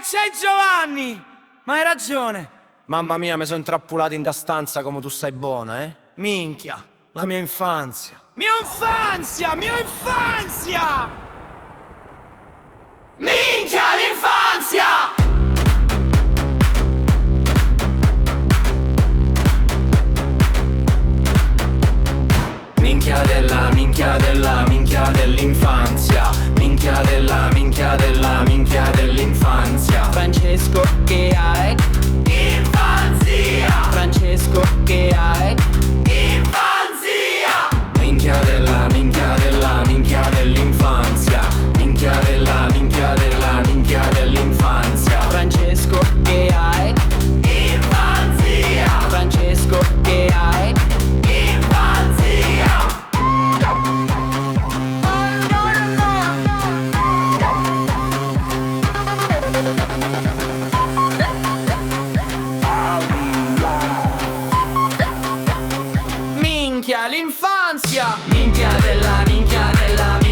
c'è Giovanni? Ma hai ragione. Mamma mia, mi sono intrappolato in da stanza come tu sai buona, eh? Minchia, la mia infanzia. Mia infanzia, mia infanzia! Minchia l'infanzia! Minchia della minchia della minchia dell'infanzia. Minchia della minchia della minchia dell'infanzia. Francesco che hai? Infanzia! Francesco che hai? Infanzia! Minchia della minchia della minchia dell'infanzia. Minchia della minchia della minchia dell'infanzia. Francesco che hai? Infanzia! Francesco che hai? Infanzia! Minchia l'infanzia! Minchia della minchia della